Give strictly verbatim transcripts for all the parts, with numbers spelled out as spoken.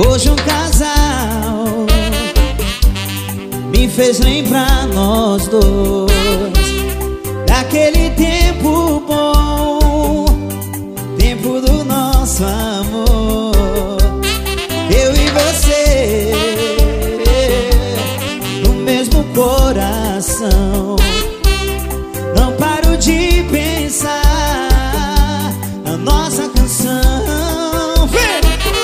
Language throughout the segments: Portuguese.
Hoje um casal me fez lembrar nós dois daquele tempo bom, tempo do nosso amor. Eu e você no mesmo coração. Não paro de pensar na nossa canção. Vem!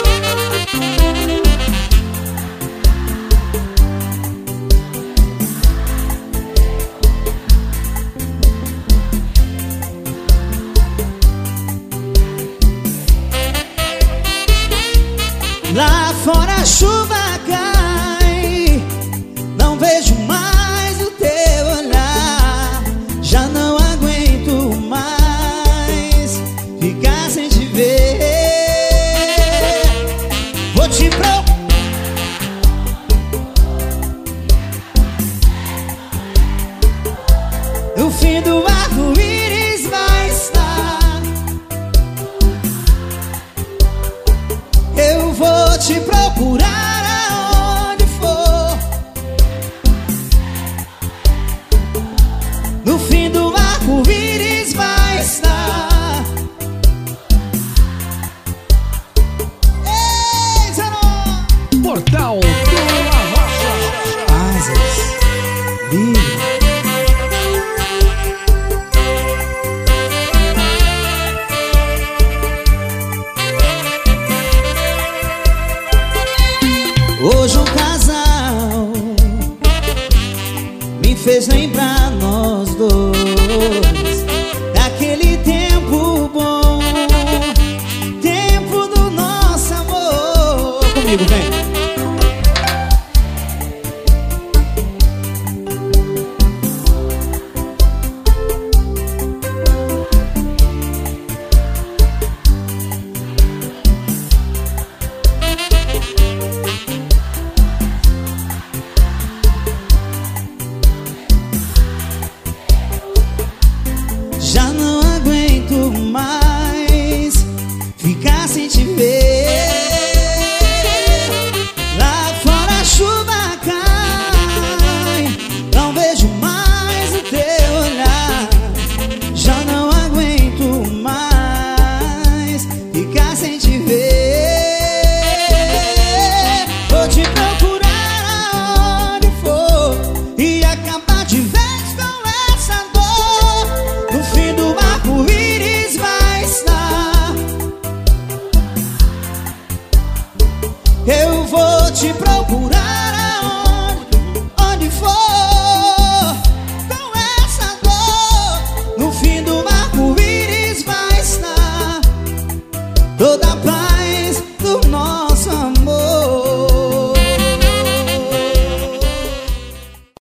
Lá fora a chuva cai, não vejo mais o teu olhar. Já não aguento mais ficar sem te ver. Vou te procurar. No fim do arco-íris vai estar. Eu vou te procurar aonde for. No fim do arco-íris vai estar. Ei, Zanon! Portal do Arrocha. Asas livre. Hoje um casal me fez lembrar nós dois daquele tempo bom, tempo do nosso amor. Comigo, vem.